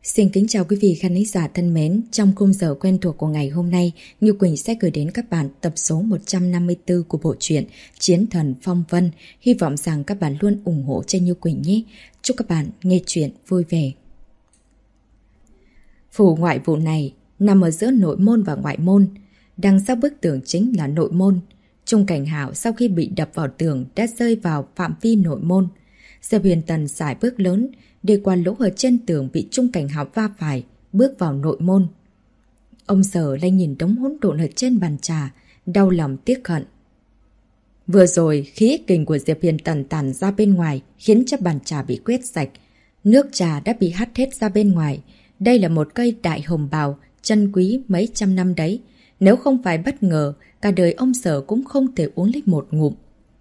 Xin kính chào quý vị khán giả thân mến. Trong khung giờ quen thuộc của ngày hôm nay, Như Quỳnh sẽ gửi đến các bạn tập số 154 của bộ truyện Chiến Thần Phong Vân. Hy vọng rằng các bạn luôn ủng hộ cho Như Quỳnh nhé. Chúc các bạn nghe chuyện vui vẻ. Phủ ngoại vụ này nằm ở giữa nội môn và ngoại môn. Đằng sau bức tường chính là nội môn. Trung Cảnh Hạo sau khi bị đập vào tường đã rơi vào phạm vi nội môn. Diệp Huyền Tần sải bước lớn, đi qua lỗ ở trên tường bị Trung Cảnh Hạo va phải, bước vào nội môn. Ông Sở lại nhìn đống hỗn độn ở trên bàn trà, đau lòng tiếc hận. Vừa rồi, khí kình của Diệp Huyền Tần tản ra bên ngoài, khiến cho bàn trà bị quét sạch. Nước trà đã bị hắt hết ra bên ngoài. Đây là một cây đại hồng bào, chân quý mấy trăm năm đấy. Nếu không phải bất ngờ, cả đời ông Sở cũng không thể uống lấy một ngụm.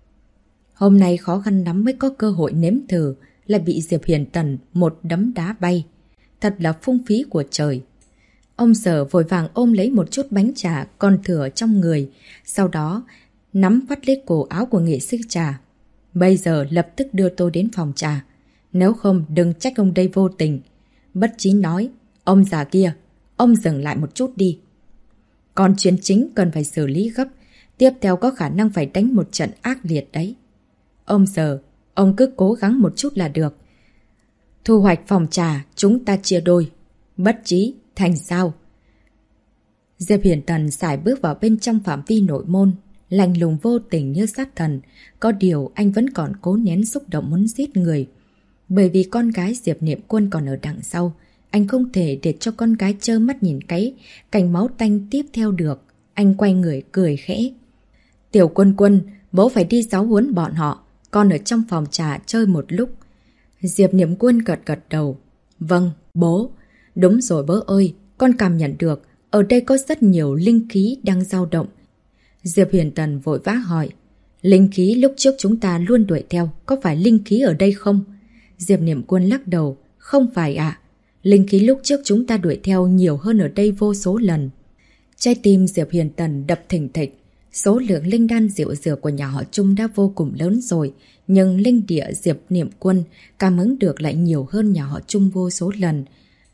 Hôm nay khó khăn lắm mới có cơ hội nếm thử, lại bị Diệp Huyền Tần một đấm đá bay. Thật là phung phí của trời. Ông Sở vội vàng ôm lấy một chút bánh trà còn thừa trong người, sau đó nắm bắt lấy cổ áo của nghệ sĩ trà. Bây giờ lập tức đưa tôi đến phòng trà. Nếu không đừng trách ông đây vô tình. Bất trí nói, ông già kia, ông dừng lại một chút đi. Còn chuyện chính cần phải xử lý gấp, tiếp theo có khả năng phải đánh một trận ác liệt đấy. Ông Sở, ông cứ cố gắng một chút là được. Thu hoạch phòng trà chúng ta chia đôi. Bất trí, thành sao? Diệp Huyền Tần sải bước vào bên trong phạm vi nội môn, lạnh lùng vô tình như sát thần. Có điều anh vẫn còn cố nén xúc động muốn giết người. Bởi vì con gái Diệp Niệm Quân còn ở đằng sau, anh không thể để cho con gái trơ mắt nhìn cái cảnh máu tanh tiếp theo được. Anh quay người cười khẽ. Tiểu Quân Quân, bố phải đi giáo huấn bọn họ. Con ở trong phòng trà chơi một lúc. Diệp Niệm Quân gật gật đầu. Vâng, bố. Đúng rồi bố ơi, con cảm nhận được ở đây có rất nhiều linh khí đang dao động. Diệp Huyền Tần vội vã hỏi. Linh khí lúc trước chúng ta luôn đuổi theo, có phải linh khí ở đây không? Diệp Niệm Quân lắc đầu. Không phải ạ. Linh khí lúc trước chúng ta đuổi theo nhiều hơn ở đây vô số lần. Trái tim Diệp Huyền Tần đập thình thịch. Số lượng linh đan rượu dược của nhà họ Trung đã vô cùng lớn rồi, nhưng linh địa Diệp Niệm Quân cảm ứng được lại nhiều hơn nhà họ Trung vô số lần.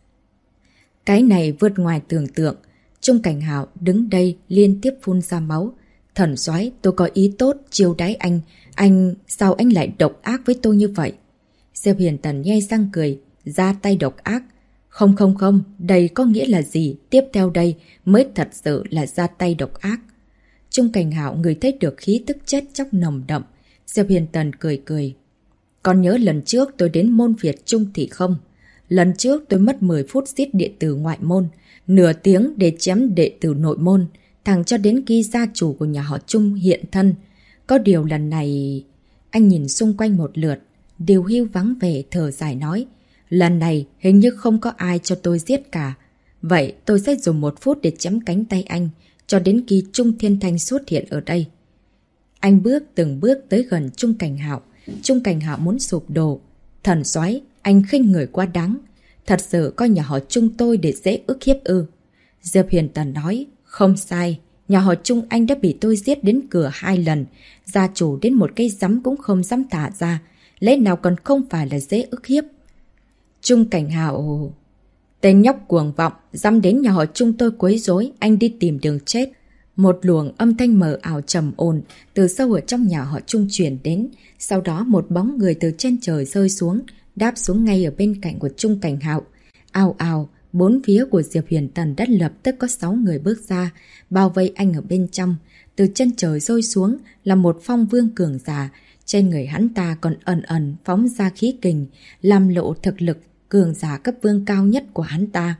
Cái này vượt ngoài tưởng tượng. Trung Cảnh Hạo đứng đây liên tiếp phun ra máu. Thần soái, tôi có ý tốt chiêu đãi anh, sao anh lại độc ác với tôi như vậy? Diệp Huyền Tần nhe răng cười, ra tay độc ác. Không, đây có nghĩa là gì? Tiếp theo đây mới thật sự là ra tay độc ác. Trung Cảnh Hạo người thấy được khí tức chết chóc nồng đậm. Diệp Huyền Tần cười. Còn nhớ lần trước tôi đến môn Việt Trung thì không? Lần trước tôi mất 10 phút giết đệ tử ngoại môn, nửa tiếng để chém đệ tử nội môn, thẳng cho đến khi gia chủ của nhà họ Trung hiện thân. Có điều lần này... Anh nhìn xung quanh một lượt, điều hưu vắng vẻ thở dài nói. Lần này hình như không có ai cho tôi giết cả. Vậy tôi sẽ dùng 1 phút để chém cánh tay anh, cho đến khi Trung Thiên Thanh xuất hiện ở đây. Anh từng bước tới gần Trung Cảnh Hạo. Trung Cảnh Hạo muốn sụp đổ. Thần soái, anh khinh người quá đáng. Thật sự coi nhà họ Trung tôi để dễ ức hiếp ư? Diệp Huyền Tần nói, không sai. Nhà họ Trung anh đã bị tôi giết đến cửa 2 lần. Gia chủ đến một cây giấm cũng không dám thả ra. Lẽ nào còn không phải là dễ ức hiếp? Trung Cảnh Hạo... Tên nhóc cuồng vọng, dám đến nhà họ Trung tôi quấy rối, anh đi tìm đường chết. Một luồng âm thanh mờ ảo trầm ồn từ sâu ở trong nhà họ Trung truyền đến. Sau đó một bóng người từ trên trời rơi xuống, đáp xuống ngay ở bên cạnh của Trung Cảnh Hạo. Ào ào, bốn phía của Diệp Huyền Tần đã lập tức có 6 người bước ra, bao vây anh ở bên trong. Từ chân trời rơi xuống là một phong vương cường giả. Trên người hắn ta còn ẩn phóng ra khí kình, làm lộ thực lực cường giả cấp vương cao nhất của hắn ta.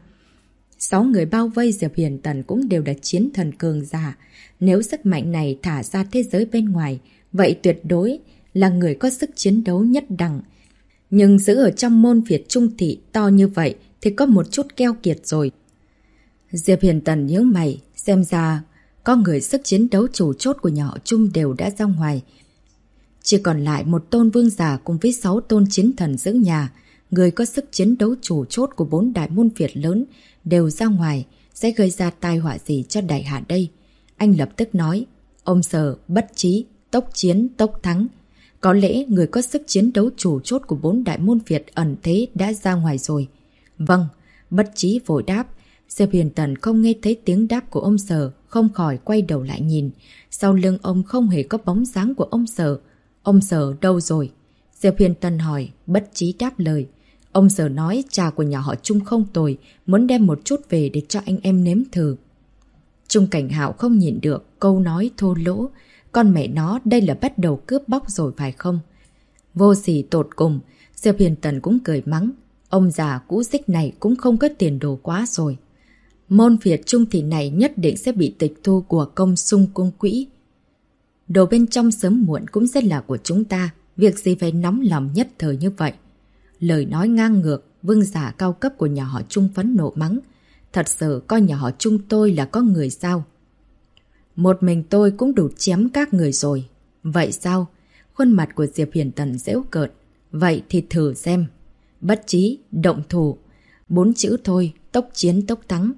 6 người bao vây Diệp Huyền Tần cũng đều là chiến thần cường giả. Nếu sức mạnh này thả ra thế giới bên ngoài, vậy tuyệt đối là người có sức chiến đấu nhất đẳng. Nhưng giữ ở trong môn Việt Trung thị to như vậy thì có một chút keo kiệt rồi. Diệp Huyền Tần nhớ mày, xem ra có người sức chiến đấu chủ chốt của nhà họ Trung đều đã ra ngoài. Chỉ còn lại một tôn vương giả cùng với 6 tôn chiến thần giữ nhà. Người có sức chiến đấu chủ chốt của 4 đại môn Việt lớn đều ra ngoài, sẽ gây ra tai họa gì cho đại hạ đây? Anh lập tức nói, ông Sở, bất trí, tốc chiến, tốc thắng. Có lẽ người có sức chiến đấu chủ chốt của 4 đại môn Việt ẩn thế đã ra ngoài rồi. Vâng, Bất Chí vội đáp. Diệp Huyền Tần không nghe thấy tiếng đáp của ông Sở, không khỏi quay đầu lại nhìn. Sau lưng ông không hề có bóng dáng của ông Sở. Ông Sở đâu rồi? Diệp Huyền Tần hỏi. Bất Chí đáp lời. Ông Sở nói trà của nhà họ Trung không tồi, muốn đem một chút về để cho anh em nếm thử. Trung Cảnh Hạo không nhịn được, câu nói thô lỗ. Con mẹ nó, đây là bắt đầu cướp bóc rồi phải không? Vô sỉ tột cùng, Diệp Huyền Tần cũng cười mắng. Ông già cũ dích này cũng không có tiền đồ quá rồi. Môn phiệt Trung thị này nhất định sẽ bị tịch thu của công xung cung quỹ. Đồ bên trong sớm muộn cũng sẽ là của chúng ta, việc gì phải nóng lòng nhất thời như vậy. Lời nói ngang ngược, vương giả cao cấp của nhà họ Trung phẫn nộ mắng. Thật sự coi nhà họ Trung tôi là có người sao? Một mình tôi cũng đủ chém các người rồi. Vậy sao? Khuôn mặt của Diệp Huyền Tần giễu cợt. Vậy thì thử xem. Bất Chí, động thủ. 4 chữ thôi, tốc chiến tốc thắng.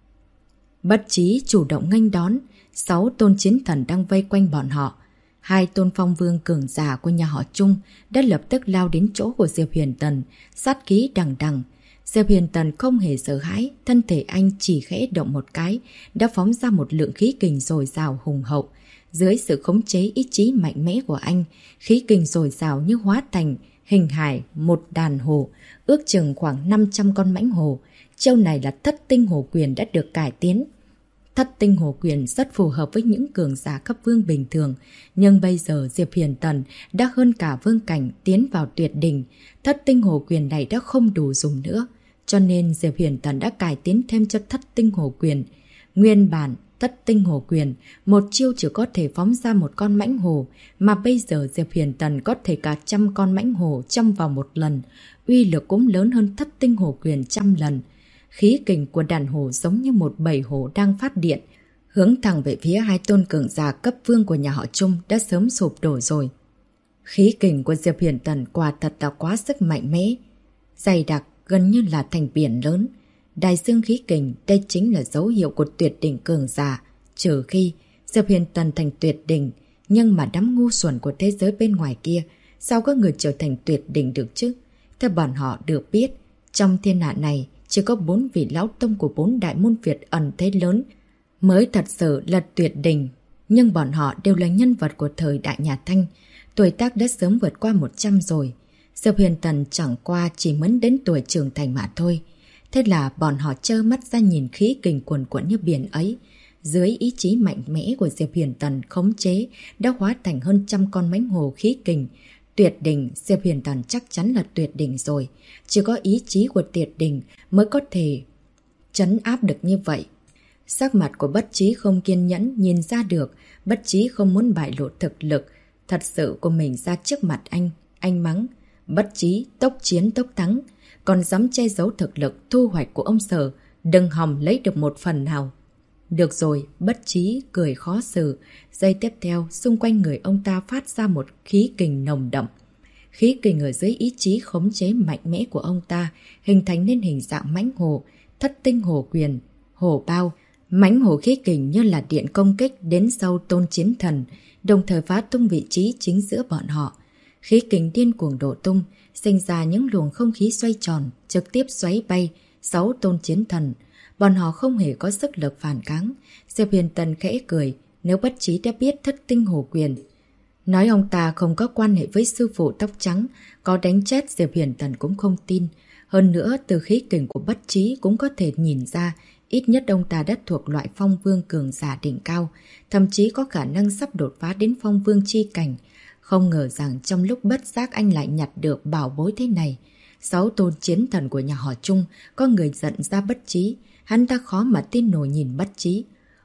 Bất Chí chủ động nghênh đón. 6 tôn chiến thần đang vây quanh bọn họ. 2 tôn phong vương cường giả của nhà họ Trung đã lập tức lao đến chỗ của Diệp Huyền Tần, sát khí đằng đằng. Diệp Huyền Tần không hề sợ hãi, thân thể anh chỉ khẽ động một cái, đã phóng ra một lượng khí kình dồi dào hùng hậu. Dưới sự khống chế ý chí mạnh mẽ của anh, khí kình dồi dào như hóa thành hình hài một đàn hồ, ước chừng khoảng 500 con mãnh hồ. Chiêu này là Thất Tinh Hồ Quyền đã được cải tiến. Thất Tinh Hồ Quyền rất phù hợp với những cường giả cấp vương bình thường, nhưng bây giờ Diệp Huyền Tần đã hơn cả vương cảnh tiến vào tuyệt đỉnh. Thất Tinh Hồ Quyền này đã không đủ dùng nữa, cho nên Diệp Huyền Tần đã cải tiến thêm cho Thất Tinh Hồ Quyền. Nguyên bản Thất Tinh Hồ Quyền, một chiêu chỉ có thể phóng ra một con mãnh hồ, mà bây giờ Diệp Huyền Tần có thể cả 100 con mãnh hồ trong vào một lần, uy lực cũng lớn hơn Thất Tinh Hồ Quyền 100 lần. Khí kình của đàn hồ giống như một bầy hồ đang phát điện, hướng thẳng về phía 2 tôn cường giả cấp vương của nhà họ Trung đã sớm sụp đổ rồi. Khí kình của Diệp Huyền Tần quả thật là quá sức mạnh mẽ, dày đặc gần như là thành biển lớn. Đại dương khí kình, đây chính là dấu hiệu của tuyệt đỉnh cường giả. Trừ khi Diệp Huyền Tần thành tuyệt đỉnh, nhưng mà đám ngu xuẩn của thế giới bên ngoài kia, sao có người trở thành tuyệt đỉnh được chứ? Theo bọn họ được biết, trong thiên hạ này chỉ có 4 vị lão tông của 4 đại môn Việt ẩn thế lớn mới thật sự là tuyệt đỉnh. Nhưng bọn họ đều là nhân vật của thời đại nhà Thanh, tuổi tác đã sớm vượt qua 100 rồi. Diệp Huyền Tần chẳng qua chỉ mới đến tuổi trưởng thành mà thôi. Thế là bọn họ trơ mắt ra nhìn khí kình cuồn cuộn như biển ấy. Dưới ý chí mạnh mẽ của Diệp Huyền Tần khống chế đã hóa thành hơn 100 con mãnh hồ khí kình. Tuyệt đỉnh, Diệp Huyền Tần chắc chắn là tuyệt đỉnh rồi. Chỉ có ý chí của tuyệt đỉnh mới có thể trấn áp được như vậy. Sắc mặt của Bất Chí không kiên nhẫn nhìn ra được, Bất Chí không muốn bại lộ thực lực thật sự của mình ra trước mặt anh. Anh mắng, Bất Chí tốc chiến tốc thắng, còn dám che giấu thực lực thu hoạch của ông Sở, đừng hòng lấy được một phần nào. Được rồi, Bất Chí cười khó xử. Giây tiếp theo, xung quanh người ông ta phát ra một khí kình nồng đậm. Khí kình ở dưới ý chí khống chế mạnh mẽ của ông ta hình thành nên hình dạng mãnh hồ, Thất Tinh Hồ Quyền, hồ bao. Mãnh hồ khí kình như là điện công kích đến sâu tôn chiến thần, đồng thời phá tung vị trí chính giữa bọn họ. Khí kình điên cuồng đổ tung, sinh ra những luồng không khí xoay tròn, trực tiếp xoáy bay 6 tôn chiến thần. Bọn họ không hề có sức lực phản kháng. Diệp Huyền Tần khẽ cười, nếu Bất Chí đã biết Thất Tinh Hồ Quyền. Nói ông ta không có quan hệ với sư phụ tóc trắng, có đánh chết Diệp Huyền Tần cũng không tin. Hơn nữa, từ khí kình của Bất Chí cũng có thể nhìn ra, ít nhất ông ta đã thuộc loại phong vương cường giả đỉnh cao, thậm chí có khả năng sắp đột phá đến phong vương chi cảnh. Không ngờ rằng trong lúc bất giác anh lại nhặt được bảo bối thế này. 6 tôn chiến thần của nhà họ Trung, có người giận ra Bất Chí. Hắn ta khó mà tin nổi nhìn Bất Chí.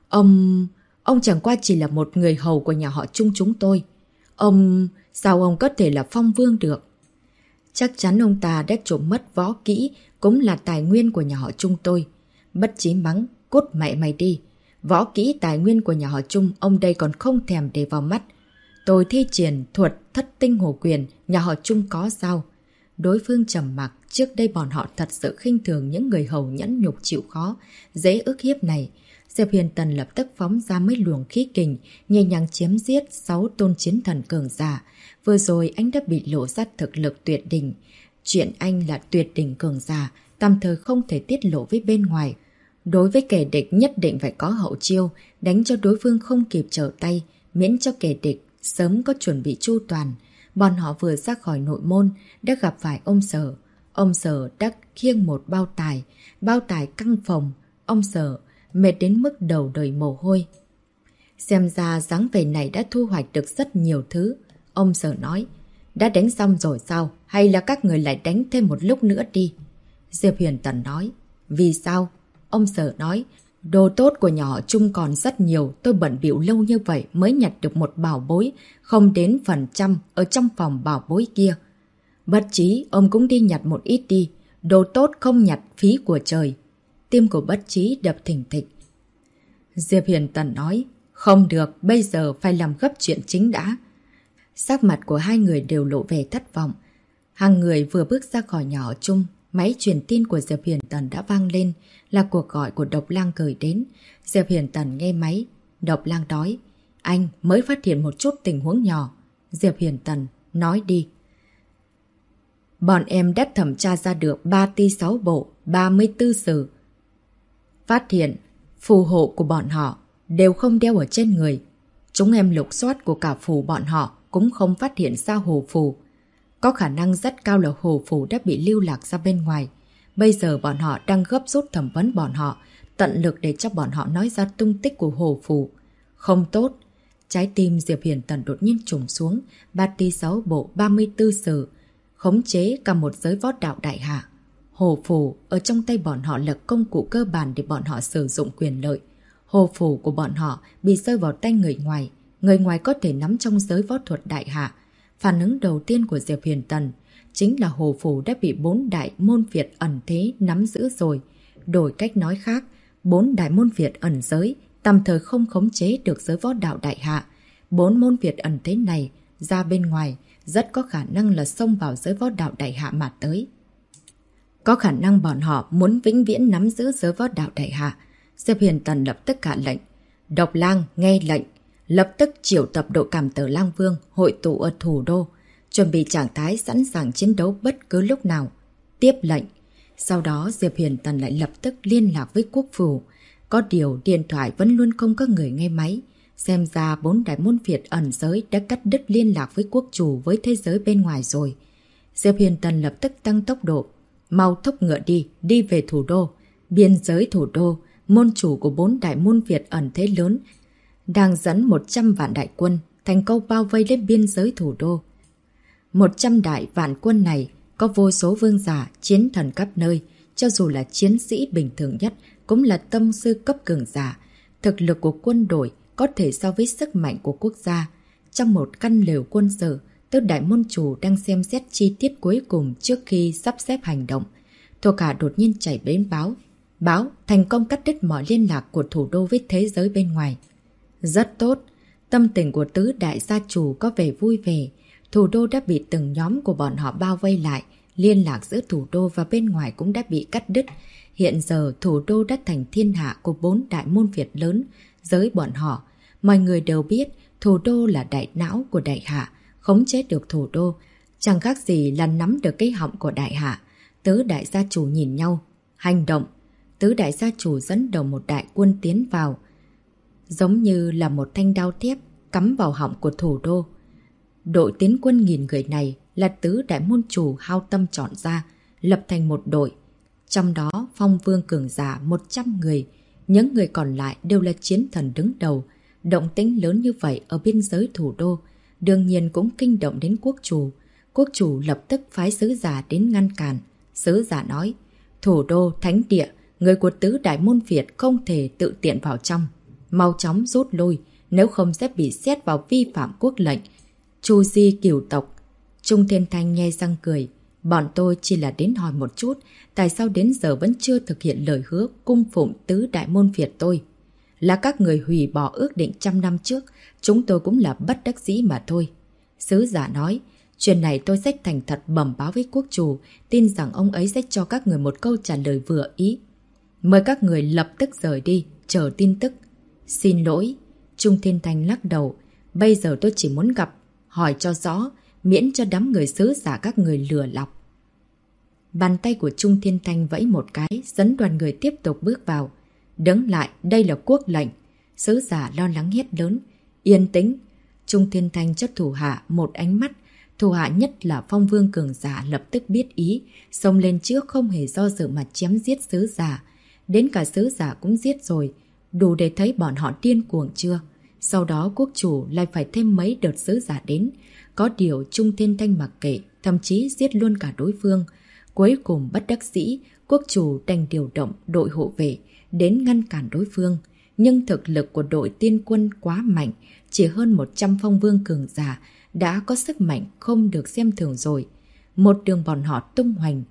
Ông chẳng qua chỉ là một người hầu của nhà họ Trung chúng tôi. Sao ông có thể là phong vương được? Chắc chắn ông ta đã trộm mất võ kỹ, cũng là tài nguyên của nhà họ Trung tôi. Bất Chí mắng, cút mẹ mày đi. Võ kỹ tài nguyên của nhà họ Trung, ông đây còn không thèm để vào mắt. Tôi thi triển thuật Thất Tinh Hồ Quyền, nhà họ Trung có sao? Đối phương trầm mặc, trước đây bọn họ thật sự khinh thường những người hầu nhẫn nhục chịu khó, dễ ức hiếp này. Diệp Huyền Tần lập tức phóng ra mấy luồng khí kình, nhẹ nhàng chiếm giết 6 tôn chiến thần cường giả. Vừa rồi anh đã bị lộ ra thực lực tuyệt đỉnh. Chuyện anh là tuyệt đỉnh cường giả, tạm thời không thể tiết lộ với bên ngoài. Đối với kẻ địch nhất định phải có hậu chiêu, đánh cho đối phương không kịp trở tay, miễn cho kẻ địch sớm có chuẩn bị chu toàn. Bọn họ vừa ra khỏi nội môn, đã gặp phải ông Sở. Ông Sở đã khiêng một bao tải căng phồng. Ông Sở mệt đến mức đầu đầy mồ hôi. Xem ra dáng vẻ này đã thu hoạch được rất nhiều thứ. Ông Sở nói, đã đánh xong rồi sao? Hay là các người lại đánh thêm một lúc nữa đi? Diệp Huyền Tần nói, vì sao? Ông Sở nói, đồ tốt của nhỏ Trung còn rất nhiều, tôi bận bịu lâu như vậy mới nhặt được một bảo bối, không đến phần trăm ở trong phòng bảo bối kia. Bất trí, ông cũng đi nhặt một ít đi, đồ tốt không nhặt phí của trời. Tim của Bất Trí đập thình thịch. Diệp Huyền Tần nói, không được, bây giờ phải làm gấp chuyện chính đã. Sắc mặt của hai người đều lộ vẻ thất vọng. Hàng người vừa bước ra khỏi nhỏ Trung, máy truyền tin của Diệp Huyền Tần đã vang lên, là cuộc gọi của Độc Lang gửi đến. Diệp Huyền Tần nghe máy. Độc Lang nói, anh mới phát hiện một chút tình huống nhỏ. Diệp Huyền Tần nói đi. Bọn em đã thẩm tra ra được 3 ti 6 bộ, 34 sử. Phát hiện, phù hộ của bọn họ đều không đeo ở trên người. Chúng em lục soát của cả phù bọn họ cũng không phát hiện ra hồ phù. Có khả năng rất cao là hồ phù đã bị lưu lạc ra bên ngoài. Bây giờ bọn họ đang gấp rút thẩm vấn bọn họ, tận lực để cho bọn họ nói ra tung tích của hồ phù. Không tốt. Trái tim Diệp Huyền Tần đột nhiên trùng xuống, 3 ti 6 bộ, 34 sử. Khống chế cả một giới võ đạo đại hạ. Hồ phù ở trong tay bọn họ là công cụ cơ bản để bọn họ sử dụng quyền lợi. Hồ phù của bọn họ bị rơi vào tay người ngoài. Người ngoài có thể nắm trong giới võ thuật đại hạ. Phản ứng đầu tiên của Diệp Huyền Tần chính là hồ phù đã bị 4 đại môn Việt ẩn thế nắm giữ rồi. Đổi cách nói khác, 4 đại môn Việt ẩn giới tạm thời không khống chế được giới võ đạo đại hạ. 4 môn Việt ẩn thế này ra bên ngoài rất có khả năng là xông vào giới võ đạo đại hạ mà tới. Có khả năng bọn họ muốn vĩnh viễn nắm giữ giới võ đạo đại hạ. Diệp Huyền Tần lập tức hạ lệnh. Độc Lang nghe lệnh. Lập tức triệu tập đội cảm tử Lang Vương hội tụ ở thủ đô. Chuẩn bị trạng thái sẵn sàng chiến đấu bất cứ lúc nào. Tiếp lệnh. Sau đó Diệp Huyền Tần lại lập tức liên lạc với quốc phủ. Có điều điện thoại vẫn luôn không có người nghe máy. Xem ra 4 đại môn Việt ẩn giới đã cắt đứt liên lạc với quốc chủ với thế giới bên ngoài rồi. Diệp Huyền Tần lập tức tăng tốc độ. Mau thúc ngựa đi về thủ đô. Biên giới thủ đô, môn chủ của 4 đại môn Việt ẩn thế lớn đang dẫn 100 vạn đại quân thành công bao vây lên biên giới thủ đô. 100 đại vạn quân này có vô số vương giả, chiến thần khắp nơi, cho dù là chiến sĩ bình thường nhất cũng là tông sư cấp cường giả. Thực lực của quân đội có thể so với sức mạnh của quốc gia. Trong một căn lều quân sự, Tứ đại môn chủ đang xem xét chi tiết cuối cùng trước khi sắp xếp hành động. Thuộc hạ đột nhiên chạy đến báo thành công cắt đứt mọi liên lạc của thủ đô với thế giới bên ngoài. Rất tốt, tâm tình của tứ đại gia chủ có vẻ vui vẻ. Thủ đô đã bị từng nhóm của bọn họ bao vây lại, liên lạc giữa thủ đô và bên ngoài cũng đã bị cắt đứt. Hiện giờ thủ đô đã thành thiên hạ của 4 đại môn Việt lớn, giới bọn họ. Mọi người đều biết thủ đô là đại não của đại hạ, khống chế được thủ đô, chẳng khác gì là nắm được cái họng của đại hạ. Tứ đại gia chủ nhìn nhau, hành động. Tứ đại gia chủ dẫn đầu một đại quân tiến vào, giống như là một thanh đao thép cắm vào họng của thủ đô. Đội tiến quân 1000 người này là tứ đại môn chủ hao tâm chọn ra, lập thành một đội. Trong đó phong vương cường giả 100 người, những người còn lại đều là chiến thần đứng đầu. Động tĩnh lớn như vậy ở biên giới thủ đô, đương nhiên cũng kinh động đến quốc chủ. Quốc chủ lập tức phái sứ giả đến ngăn cản. Sứ giả nói, thủ đô, thánh địa, người của tứ đại môn Việt không thể tự tiện vào trong. Mau chóng rút lui, nếu không sẽ bị xét vào vi phạm quốc lệnh. Chu di cửu tộc. Trung Thiên Thanh nghe răng cười. Bọn tôi chỉ là đến hỏi một chút, tại sao đến giờ vẫn chưa thực hiện lời hứa cung phụng tứ đại môn Việt tôi? Là các người hủy bỏ ước định 100 năm trước, chúng tôi cũng là bất đắc dĩ mà thôi. Sứ giả nói, chuyện này tôi sẽ thành thật bẩm báo với quốc chủ, tin rằng ông ấy sẽ cho các người một câu trả lời vừa ý. Mời các người lập tức rời đi, chờ tin tức. Xin lỗi, Trung Thiên Thanh lắc đầu, bây giờ tôi chỉ muốn gặp, hỏi cho rõ, miễn cho đám người sứ giả các người lừa lọc. Bàn tay của Trung Thiên Thanh vẫy một cái, dẫn đoàn người tiếp tục bước vào. Đứng lại, đây là quốc lệnh. Sứ giả lo lắng hét lớn. Yên tĩnh. Trung Thiên Thanh cho thủ hạ một ánh mắt. Thủ hạ nhất là Phong Vương cường giả lập tức biết ý, xông lên trước không hề do dự mà chém giết sứ giả. Đến cả sứ giả cũng giết rồi, đủ để thấy bọn họ điên cuồng chưa? Sau đó quốc chủ lại phải thêm mấy đợt sứ giả đến. Có điều Trung Thiên Thanh mặc kệ, thậm chí giết luôn cả đối phương. Cuối cùng bất đắc dĩ, quốc chủ đành điều động đội hộ vệ đến ngăn cản đối phương. Nhưng thực lực của đội tiên quân quá mạnh, chỉ hơn 100 phong vương cường giả đã có sức mạnh không được xem thường rồi. Một đường bọn họ tung hoành.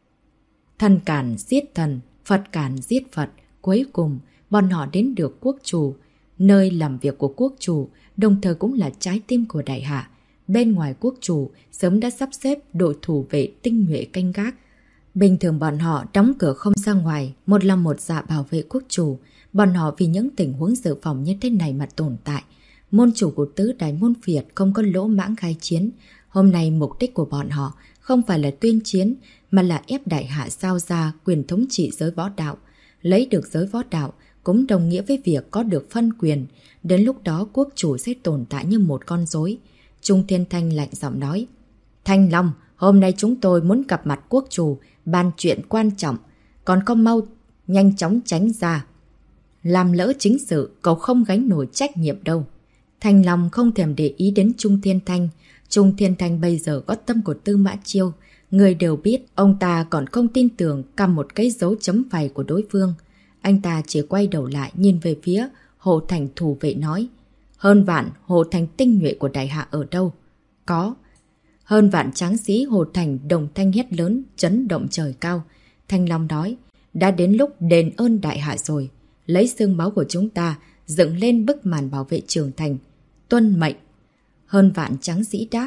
Thần cản giết thần, Phật cản giết Phật. Cuối cùng, bọn họ đến được quốc chủ, nơi làm việc của quốc chủ, đồng thời cũng là trái tim của đại hạ. Bên ngoài quốc chủ sớm đã sắp xếp đội thủ vệ tinh nhuệ canh gác. Bình thường bọn họ đóng cửa không ra ngoài, một lòng một dạ bảo vệ quốc chủ. Bọn họ vì những tình huống dự phòng như thế này mà tồn tại. Môn chủ của tứ đại môn Việt không có lỗ mãng khai chiến. Hôm nay mục đích của bọn họ không phải là tuyên chiến, mà là ép đại hạ giao ra quyền thống trị giới võ đạo. Lấy được giới võ đạo cũng đồng nghĩa với việc có được phân quyền. Đến lúc đó quốc chủ sẽ tồn tại như một con rối. Trung Thiên Thanh lạnh giọng nói. Thanh Long, hôm nay chúng tôi muốn gặp mặt quốc chủ, bàn chuyện quan trọng. Còn không mau, nhanh chóng tránh ra. Làm lỡ chính sự, cậu không gánh nổi trách nhiệm đâu. Thanh Long không thèm để ý đến Trung Thiên Thanh. Trung Thiên Thanh bây giờ có tâm của Tư Mã Chiêu. Người đều biết, ông ta còn không tin tưởng cầm một cái dấu chấm phẩy của đối phương. Anh ta chỉ quay đầu lại nhìn về phía Hồ Thành thủ vệ nói. Hơn vạn Hồ Thành tinh nhuệ của đại hạ ở đâu? Có. Hơn vạn tráng sĩ Hồ Thành đồng thanh hét lớn, chấn động trời cao. Thanh Long nói, đã đến lúc đền ơn đại hạ rồi. Lấy xương máu của chúng ta, dựng lên bức màn bảo vệ trường thành. Tuân mệnh. Hơn vạn tráng sĩ đáp.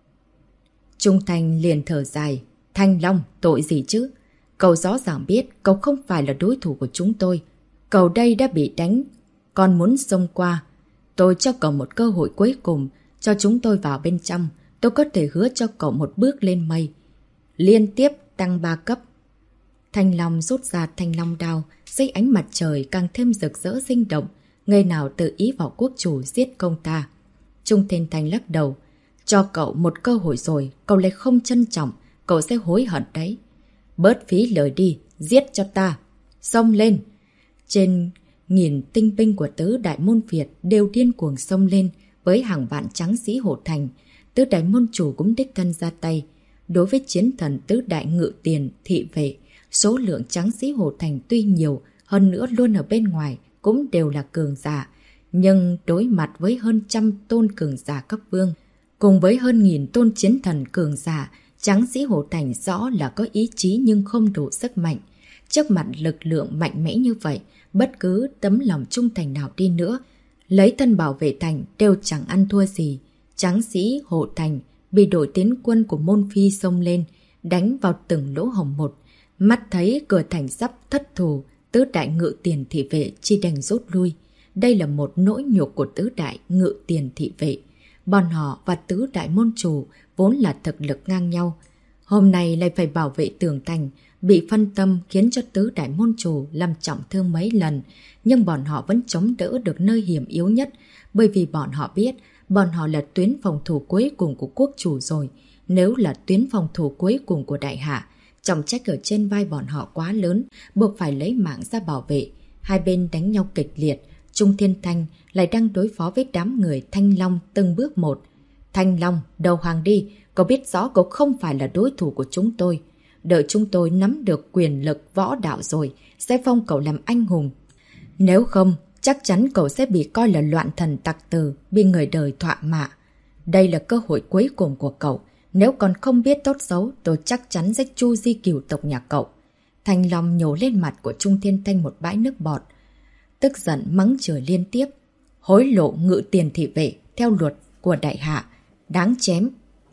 Trung Thành liền thở dài. Thanh Long, tội gì chứ? Cậu rõ ràng biết cậu không phải là đối thủ của chúng tôi. Cậu đây đã bị đánh, còn muốn xông qua. Tôi cho cậu một cơ hội cuối cùng, cho chúng tôi vào bên trong. Tôi có thể hứa cho cậu một bước lên mây. Liên tiếp tăng 3 cấp. Thanh Long rút ra thanh long đao, dưới ánh mặt trời càng thêm rực rỡ sinh động. Người nào tự ý vào quốc chủ giết công ta. Trung Thiên Thanh lắc đầu. Cho cậu một cơ hội rồi, cậu lại không trân trọng, cậu sẽ hối hận đấy. Bớt phí lời đi, giết cho ta. Xông lên. Trên nghìn tinh binh của tứ đại môn Việt đều điên cuồng xông lên với hàng vạn tráng sĩ Hồ Thành. Tứ đại môn chủ cũng đích thân ra tay. Đối với chiến thần tứ đại ngự tiền, thị vệ, số lượng tráng sĩ Hồ Thành tuy nhiều, hơn nữa luôn ở bên ngoài cũng đều là cường giả. Nhưng đối mặt với hơn 100 tôn cường giả cấp vương, cùng với hơn 1000 tôn chiến thần cường giả, tráng sĩ Hồ Thành rõ là có ý chí nhưng không đủ sức mạnh. Trước mặt lực lượng mạnh mẽ như vậy, bất cứ tấm lòng trung thành nào đi nữa, lấy thân bảo vệ thành đều chẳng ăn thua gì. Tráng sĩ Hồ Thành bị đội tiến quân của môn phi xông lên, đánh vào từng lỗ hổng một. Mắt thấy cửa thành sắp thất thủ, tứ đại ngự tiền thị vệ chỉ đành rút lui. Đây là một nỗi nhục của tứ đại ngự tiền thị vệ. Bọn họ và tứ đại môn chủ vốn là thực lực ngang nhau. Hôm nay lại phải bảo vệ tường thành, bị phân tâm khiến cho tứ đại môn chủ làm trọng thương mấy lần. Nhưng bọn họ vẫn chống đỡ được nơi hiểm yếu nhất, bởi vì bọn họ biết bọn họ là tuyến phòng thủ cuối cùng của quốc chủ rồi. Nếu là tuyến phòng thủ cuối cùng của đại hạ, trọng trách ở trên vai bọn họ quá lớn, buộc phải lấy mạng ra bảo vệ. Hai bên đánh nhau kịch liệt, Trung Thiên Thanh lại đang đối phó với đám người Thanh Long từng bước một. Thanh Long, đầu hàng đi, cậu biết rõ cậu không phải là đối thủ của chúng tôi. Đợi chúng tôi nắm được quyền lực võ đạo rồi, sẽ phong cậu làm anh hùng. Nếu không, chắc chắn cậu sẽ bị coi là loạn thần tặc tử, bị người đời thọa mạ. Đây là cơ hội cuối cùng của cậu. Nếu còn không biết tốt xấu, tôi chắc chắn sẽ chu di cửu tộc nhà cậu. Thanh Long nhổ lên mặt của Trung Thiên Thanh một bãi nước bọt. Tức giận mắng chửi liên tiếp. Hối lộ ngự tiền thị vệ theo luật của đại hạ. Đáng chém.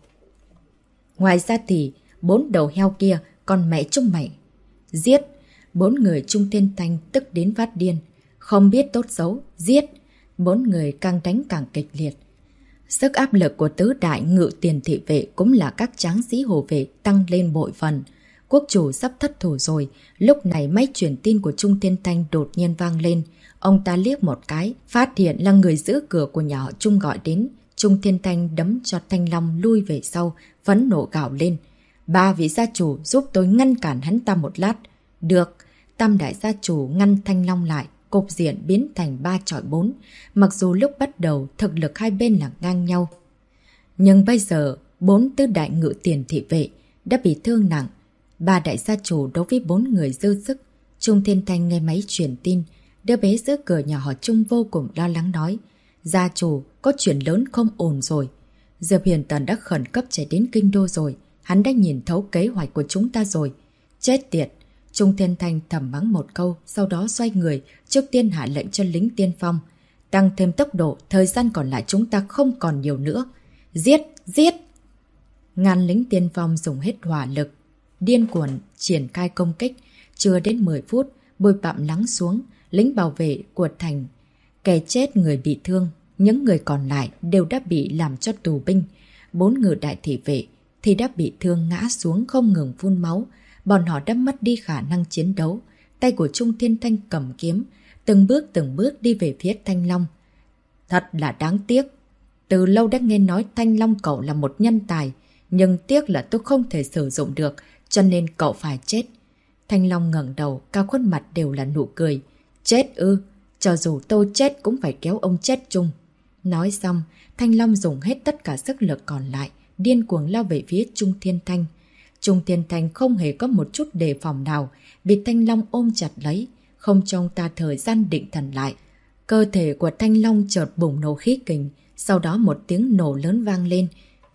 Ngoài ra thì 4 đầu heo kia còn mẹ chúng mày. Giết. 4 người Trung Thiên Thanh tức đến phát điên. Không biết tốt xấu. Giết. 4 người càng đánh càng kịch liệt. Sức áp lực của tứ đại ngự tiền thị vệ cũng là các tráng sĩ hồ vệ tăng lên bội phần. Quốc chủ sắp thất thủ rồi. Lúc này máy truyền tin của Trung Thiên Thanh đột nhiên vang lên. Ông ta liếc một cái, phát hiện là người giữ cửa của nhà họ Trung gọi đến. Trung Thiên Thanh đấm cho Thanh Long lui về sau, phẫn nộ gào lên. 3 vị gia chủ giúp tôi ngăn cản hắn ta một lát. Được, Tam đại gia chủ ngăn Thanh Long lại, cục diện biến thành 3-4. Mặc dù lúc bắt đầu thực lực hai bên là ngang nhau. Nhưng bây giờ, 4 tứ đại ngự tiền thị vệ đã bị thương nặng. 3 đại gia chủ đối với 4 người dư sức. Trung Thiên Thanh nghe máy truyền tin, đứa bé giữ cửa nhà họ Trung vô cùng lo lắng nói. Gia chủ, có chuyện lớn không ổn rồi. Diệp Huyền Tần đã khẩn cấp chạy đến kinh đô rồi. Hắn đã nhìn thấu kế hoạch của chúng ta rồi. Chết tiệt! Trung Thiên Thanh thầm mắng một câu, sau đó xoay người, trước tiên hạ lệnh cho lính tiên phong. Tăng thêm tốc độ, thời gian còn lại chúng ta không còn nhiều nữa. Giết! Giết! Ngàn lính tiên phong dùng hết hỏa lực. Điên cuồng triển khai công kích. Chưa đến 10 phút, bụi bặm lắng xuống, lính bảo vệ của thành. Kẻ chết người bị thương, những người còn lại đều đã bị làm cho tù binh. 4 ngự đại thị vệ thì đã bị thương ngã xuống không ngừng phun máu. Bọn họ đã mất đi khả năng chiến đấu. Tay của Trung Thiên Thanh cầm kiếm, từng bước đi về phía Thanh Long. Thật là đáng tiếc. Từ lâu đã nghe nói Thanh Long cậu là một nhân tài, nhưng tiếc là tôi không thể sử dụng được, cho nên cậu phải chết. Thanh Long ngẩng đầu, cao khuôn mặt đều là nụ cười. Chết ư? Cho dù tôi chết cũng phải kéo ông chết chung. Nói xong, Thanh Long dùng hết tất cả sức lực còn lại, điên cuồng lao về phía Trung Thiên Thanh. Trung Thiên Thanh không hề có một chút đề phòng nào, bị Thanh Long ôm chặt lấy, không cho ông ta thời gian định thần lại. Cơ thể của Thanh Long chợt bùng nổ khí kình, sau đó một tiếng nổ lớn vang lên.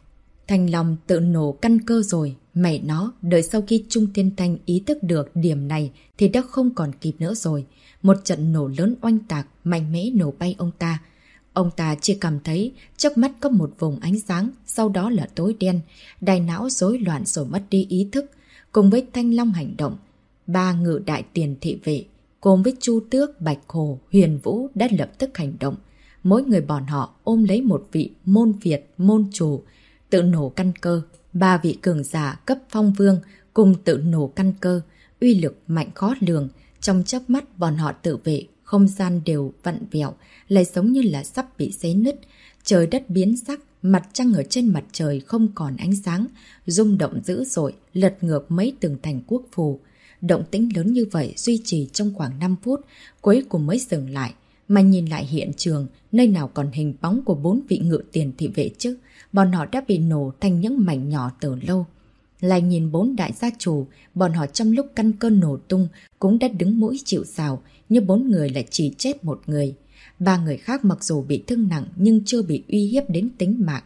Thanh Long tự nổ căn cơ rồi, mẹ nó, đợi sau khi Trung Thiên Thanh ý thức được điểm này thì đã không còn kịp nữa rồi. Một trận nổ lớn oanh tạc, mạnh mẽ nổ bay ông ta. Ông ta chỉ cảm thấy trước mắt có một vùng ánh sáng, sau đó là tối đen, đại não rối loạn rồi mất đi ý thức. Cùng với Thanh Long hành động, 3 ngự đại tiền thị vệ, cùng với Chu Tước, Bạch Hồ, Huyền Vũ đã lập tức hành động. Mỗi người bọn họ ôm lấy một vị môn Việt, môn chủ, tự nổ căn cơ. 3 vị cường giả cấp phong vương cùng tự nổ căn cơ, uy lực mạnh khó lường. Trong chớp mắt bọn họ tự vệ, không gian đều vặn vẹo, lại giống như là sắp bị xé nứt. Trời đất biến sắc, mặt trăng ở trên mặt trời không còn ánh sáng, rung động dữ dội, lật ngược mấy tường thành quốc phù. Động tĩnh lớn như vậy duy trì trong khoảng 5 phút, cuối cùng mới dừng lại. Mà nhìn lại hiện trường, nơi nào còn hình bóng của 4 vị ngự tiền thị vệ chứ, bọn họ đã bị nổ thành những mảnh nhỏ từ lâu. Lại nhìn 4 đại gia chủ, bọn họ trong lúc căn cơ nổ tung cũng đã đứng mũi chịu sào, như 4 người lại chỉ chết 1 người. 3 người khác mặc dù bị thương nặng nhưng chưa bị uy hiếp đến tính mạng.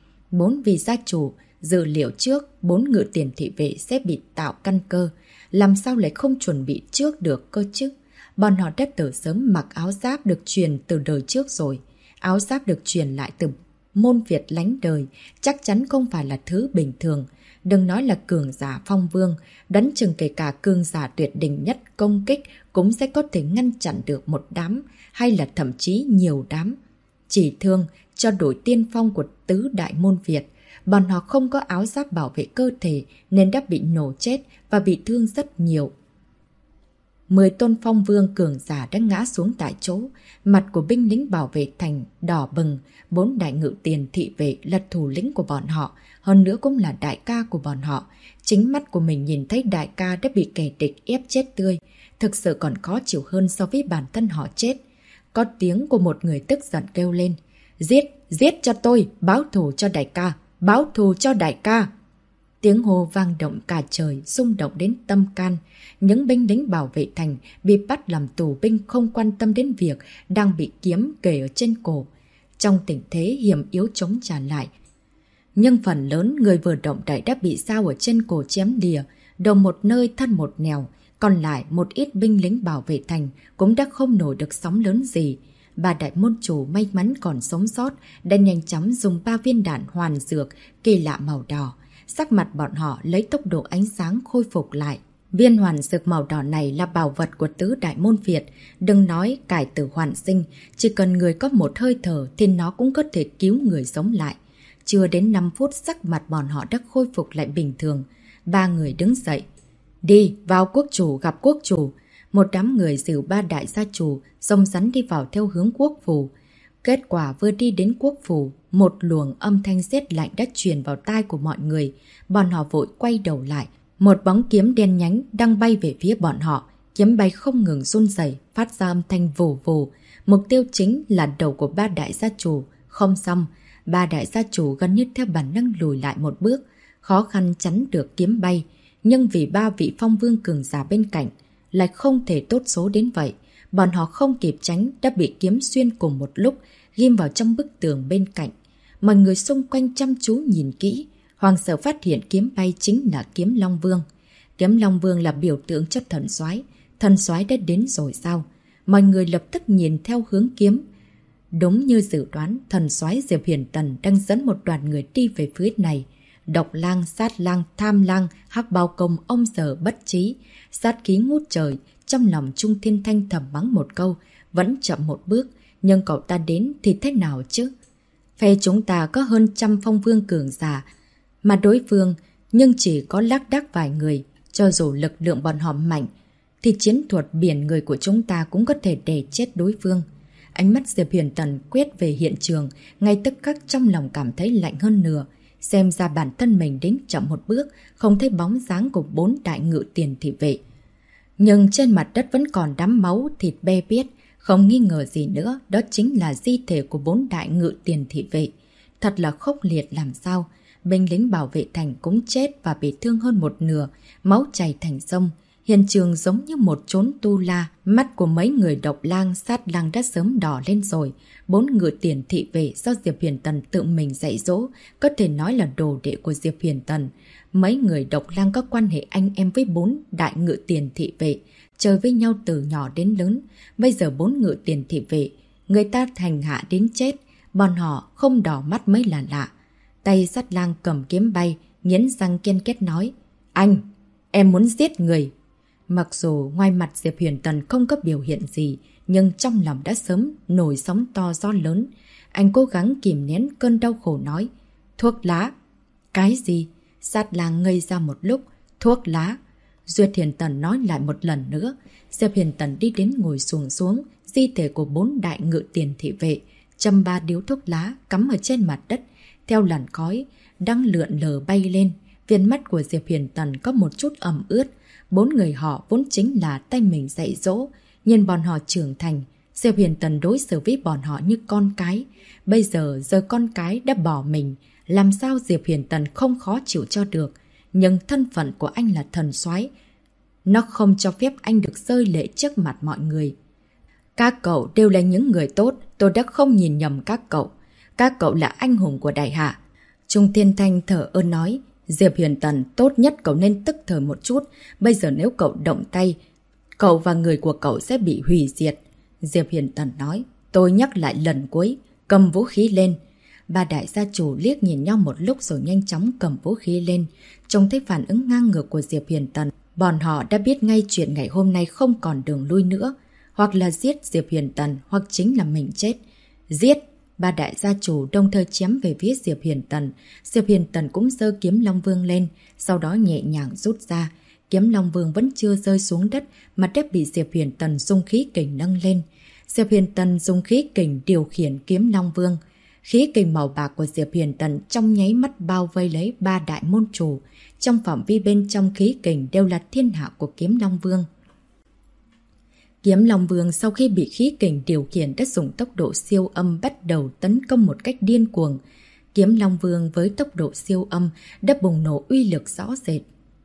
4 vị gia chủ dự liệu trước 4 ngự tiền thị vệ sẽ bị tạo căn cơ, làm sao lại không chuẩn bị trước được cơ chứ? Bọn họ đã từ sớm mặc áo giáp được truyền từ đời trước rồi. Áo giáp được truyền lại từ môn Việt lánh đời, chắc chắn không phải là thứ bình thường. Đừng nói là cường giả phong vương, đánh chừng kể cả cường giả tuyệt đỉnh nhất công kích cũng sẽ có thể ngăn chặn được một đám, hay là thậm chí nhiều đám. Chỉ thương cho đội tiên phong của tứ đại môn Việt, bọn họ không có áo giáp bảo vệ cơ thể nên đã bị nổ chết và bị thương rất nhiều. 10 tôn phong vương cường giả đã ngã xuống tại chỗ, mặt của binh lính bảo vệ thành đỏ bừng. 4 đại ngự tiền thị vệ là thủ lĩnh của bọn họ, hơn nữa cũng là đại ca của bọn họ. Chính mắt của mình nhìn thấy đại ca đã bị kẻ địch ép chết tươi, thực sự còn khó chịu hơn so với bản thân họ chết. Có tiếng của một người tức giận kêu lên, giết, giết cho tôi, báo thù cho đại ca, báo thù cho đại ca. Tiếng hô vang động cả trời, rung động đến tâm can. Những binh lính bảo vệ thành bị bắt làm tù binh không quan tâm đến việc đang bị kiếm kề ở trên cổ. Trong tình thế hiểm yếu chống trả lại. Nhưng phần lớn người vừa động đậy đã bị dao ở trên cổ chém lìa, đầu một nơi thân một nẻo. Còn lại một ít binh lính bảo vệ thành cũng đã không nổi được sóng lớn gì. 3 đại môn chủ may mắn còn sống sót đã nhanh chóng dùng 3 viên đạn hoàn dược kỳ lạ màu đỏ. Sắc mặt bọn họ lấy tốc độ ánh sáng khôi phục lại. Viên hoàn dược màu đỏ này là bảo vật của tứ đại môn Việt. Đừng nói cải tử hoàn sinh, chỉ cần người có một hơi thở thì nó cũng có thể cứu người sống lại. Chưa đến 5 phút sắc mặt bọn họ đã khôi phục lại bình thường. 3 người đứng dậy. Đi, vào quốc chủ, gặp quốc chủ. Một đám người dìu ba đại gia chủ, rồng rắn đi vào theo hướng quốc phủ. Kết quả vừa đi đến quốc phủ, một luồng âm thanh rét lạnh đã truyền vào tai của mọi người. Bọn họ vội quay đầu lại. Một bóng kiếm đen nhánh đang bay về phía bọn họ. Kiếm bay không ngừng run rẩy, phát ra âm thanh vù vù. Mục tiêu chính là đầu của ba đại gia chủ. Không xong, ba đại gia chủ gần như theo bản năng lùi lại một bước, khó khăn chắn được kiếm bay. Nhưng vì ba vị phong vương cường giả bên cạnh, lại không thể tốt số đến vậy. Bọn họ không kịp tránh đã bị kiếm xuyên cùng một lúc, ghim vào trong bức tường bên cạnh. Mọi người xung quanh chăm chú nhìn kỹ, hoàng sợ phát hiện kiếm bay chính là kiếm Long Vương. Kiếm Long Vương là biểu tượng cho thần soái đã đến rồi sao? Mọi người lập tức nhìn theo hướng kiếm. Đúng như dự đoán, thần soái Diệp Huyền Tần đang dẫn một đoàn người đi về phía này. Độc lang, sát lang, tham lang, hắc bao công, ông giờ bất trí, sát khí ngút trời. Trong lòng Trung Thiên Thanh thầm mắng một câu, vẫn chậm một bước, nhưng cậu ta đến thì thế nào chứ? Phe chúng ta có hơn trăm phong vương cường giả, mà đối phương nhưng chỉ có lác đác vài người. Cho dù lực lượng bọn họ mạnh, thì chiến thuật biển người của chúng ta cũng có thể đè chết đối phương. Ánh mắt Diệp Huyền Tần quét về hiện trường, ngay tức khắc trong lòng cảm thấy lạnh hơn nửa. Xem ra bản thân mình đến chậm một bước, không thấy bóng dáng của 4 đại ngự tiền thị vệ. Nhưng trên mặt đất vẫn còn đám máu thịt be bét, không nghi ngờ gì nữa, đó chính là di thể của 4 đại ngự tiền thị vệ. Thật là khốc liệt làm sao. Binh lính bảo vệ thành cũng chết và bị thương hơn một nửa, máu chảy thành sông. Hiện trường giống như một chốn tu la, mắt của mấy người độc lang, sát lang đã sớm đỏ lên rồi. 4 ngự tiền thị vệ do Diệp Huyền Tần tự mình dạy dỗ, có thể nói là đồ đệ của Diệp Huyền Tần. Mấy người độc lang có quan hệ anh em với 4 đại ngự tiền thị vệ, chơi với nhau từ nhỏ đến lớn. Bây giờ 4 ngự tiền thị vệ, người ta hành hạ đến chết, bọn họ không đỏ mắt mới là lạ. Tay sát lang cầm kiếm bay, nghiến răng kiên kết nói: Anh, em muốn giết người. Mặc dù ngoài mặt Diệp Huyền Tần không có biểu hiện gì, nhưng trong lòng đã sớm nổi sóng to gió lớn. Anh cố gắng kìm nén cơn đau khổ nói: Thuốc lá. Cái gì? Sát lang ngây ra một lúc. Thuốc lá. Duyệt Hiền Tần nói lại một lần nữa. Diệp Hiền Tần đi đến ngồi xuống di thể của 4 đại ngự tiền thị vệ, châm 3 điếu thuốc lá cắm ở trên mặt đất. Theo làn khói đang lượn lờ bay lên, viên mắt của Diệp Hiền Tần có một chút ẩm ướt. 4 người họ vốn chính là tay mình dạy dỗ, nhìn bọn họ trưởng thành, Diệp Huyền Tần đối xử với bọn họ như con cái. Bây giờ con cái đã bỏ mình, làm sao Diệp Huyền Tần không khó chịu cho được. Nhưng thân phận của anh là thần soái, nó không cho phép anh được rơi lệ trước mặt mọi người. Các cậu đều là những người tốt, tôi đã không nhìn nhầm các cậu. Các cậu là anh hùng của đại hạ. Trung Thiên Thanh thở ơ nói: Diệp Huyền Tần, tốt nhất cậu nên tức thời một chút. Bây giờ nếu cậu động tay, cậu và người của cậu sẽ bị hủy diệt. Diệp Huyền Tần nói: Tôi nhắc lại lần cuối, cầm vũ khí lên. Ba đại gia chủ liếc nhìn nhau một lúc rồi nhanh chóng cầm vũ khí lên. Trông thấy phản ứng ngang ngược của Diệp Huyền Tần, bọn họ đã biết ngay chuyện ngày hôm nay không còn đường lui nữa. Hoặc là giết Diệp Huyền Tần, hoặc chính là mình chết. Giết! Ba đại gia chủ đồng thời chém về phía Diệp Huyền Tần. Diệp Huyền Tần cũng giơ kiếm Long Vương lên, sau đó nhẹ nhàng rút ra. Kiếm Long Vương vẫn chưa rơi xuống đất, mà đã bị Diệp Huyền Tần dùng khí kình nâng lên. Diệp Huyền Tần dùng khí kình điều khiển kiếm Long Vương. Khí kình màu bạc của Diệp Huyền Tần trong nháy mắt bao vây lấy 3 đại môn chủ. Trong phạm vi bên trong khí kình đều là thiên hạ của kiếm Long Vương. Kiếm Long Vương sau khi bị khí kình điều khiển đã dùng tốc độ siêu âm bắt đầu tấn công một cách điên cuồng. Kiếm Long Vương với tốc độ siêu âm đã bùng nổ uy lực rõ rệt.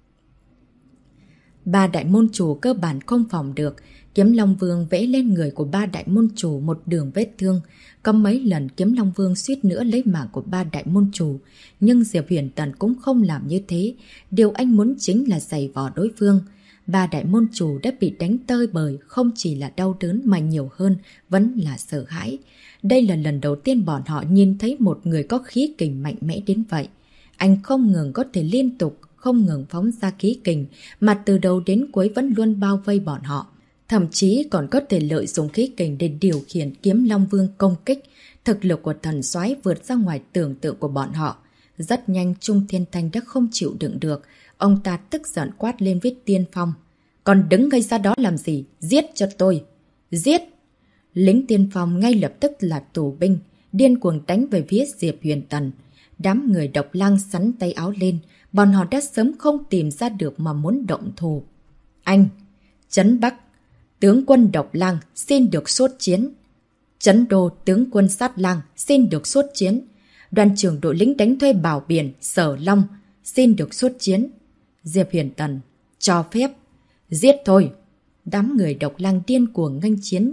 3 đại môn chủ cơ bản không phòng được. Kiếm Long Vương vẽ lên người của 3 đại môn chủ một đường vết thương. Có mấy lần Kiếm Long Vương suýt nữa lấy mạng của 3 đại môn chủ. Nhưng Diệp Huyền Tần cũng không làm như thế. Điều anh muốn chính là giày vò đối phương. 3 đại môn chủ đã bị đánh tơi bời, không chỉ là đau đớn mà nhiều hơn vẫn là sợ hãi. Đây là lần đầu tiên bọn họ nhìn thấy một người có khí kình mạnh mẽ đến vậy. Anh không ngừng có thể liên tục, không ngừng phóng ra khí kình, mà từ đầu đến cuối vẫn luôn bao vây bọn họ. Thậm chí còn có thể lợi dụng khí kình để điều khiển kiếm Long Vương công kích. Thực lực của thần soái vượt ra ngoài tưởng tượng của bọn họ. Rất nhanh Trung Thiên Thanh đã không chịu đựng được. Ông ta tức giận quát lên với Tiên Phong. Còn đứng ngây ra đó làm gì? Giết cho tôi! Giết! Lính Tiên Phong ngay lập tức là tù binh, điên cuồng đánh về phía Diệp Huyền Tần. Đám người Độc Lang sắn tay áo lên, bọn họ đã sớm không tìm ra được mà muốn động thủ. Anh! Trấn Bắc! Tướng quân Độc Lang xin được xuất chiến. Trấn Đô tướng quân Sát Lang xin được xuất chiến. Đoàn trưởng đội lính đánh thuê Bảo Biển Sở Long xin được xuất chiến. Diệp Huyền Tần cho phép. Giết thôi! Đám người Độc Lang điên cuồng nghênh chiến.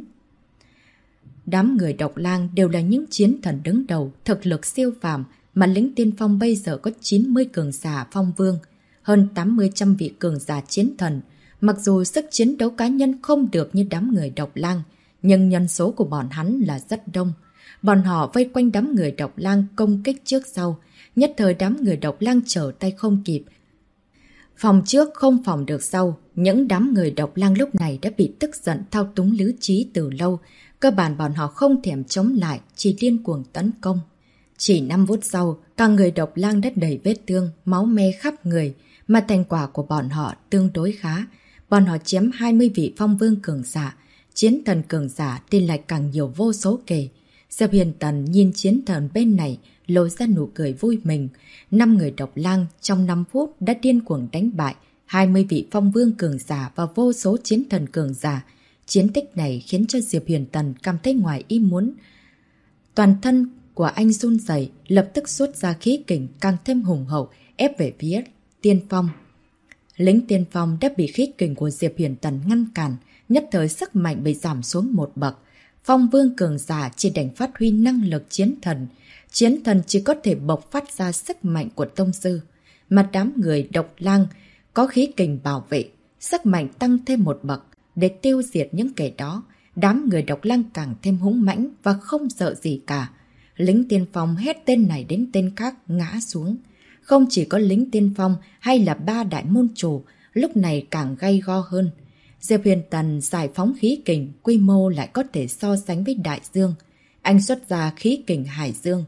Đám người Độc Lang đều là những chiến thần đứng đầu, thực lực siêu phàm, mà lính Tiên Phong bây giờ có 90 cường giả phong vương, hơn 80 trăm vị cường giả chiến thần. Mặc dù sức chiến đấu cá nhân không được như đám người Độc Lang, nhưng nhân số của bọn hắn là rất đông. Bọn họ vây quanh đám người Độc Lang công kích trước sau, nhất thời đám người Độc Lang trở tay không kịp. Phòng trước không phòng được sau, những đám người Độc Lang lúc này đã bị tức giận thao túng lý trí từ lâu. Cơ bản bọn họ không thèm chống lại, chỉ điên cuồng tấn công. Chỉ 5 phút sau, cả người Độc Lang đã đầy vết thương, máu me khắp người, mà thành quả của bọn họ tương đối khá. Bọn họ chém 20 vị phong vương cường giả, chiến thần cường giả thì lại càng nhiều vô số kể. Diệp Huyền Tần nhìn chiến thần bên này, lộ ra nụ cười vui mừng. 5 người Độc Lang trong 5 phút đã điên cuồng đánh bại 20 vị phong vương cường giả và vô số chiến thần cường giả. Chiến tích này khiến cho Diệp Huyền Tần cảm thấy ngoài ý muốn. Toàn thân của anh run rẩy, lập tức xuất ra khí kình càng thêm hùng hậu, ép về phía Tiên Phong. Lính Tiên Phong đã bị khí kình của Diệp Huyền Tần ngăn cản, nhất thời sức mạnh bị giảm xuống một bậc. Phong vương cường giả chỉ đành phát huy năng lực chiến thần. Chiến thần chỉ có thể bộc phát ra sức mạnh của tông sư. Mà đám người Độc Lang có khí kình bảo vệ, sức mạnh tăng thêm một bậc. Để tiêu diệt những kẻ đó, đám người Độc Lang càng thêm hung mãnh và không sợ gì cả. Lính Tiên Phong hết tên này đến tên khác ngã xuống. Không chỉ có lính Tiên Phong hay là 3 đại môn chủ, lúc này càng gay go hơn. Diệp Huyền Tần giải phóng khí kình, quy mô lại có thể so sánh với Đại Dương. Anh xuất ra khí kình Hải Dương.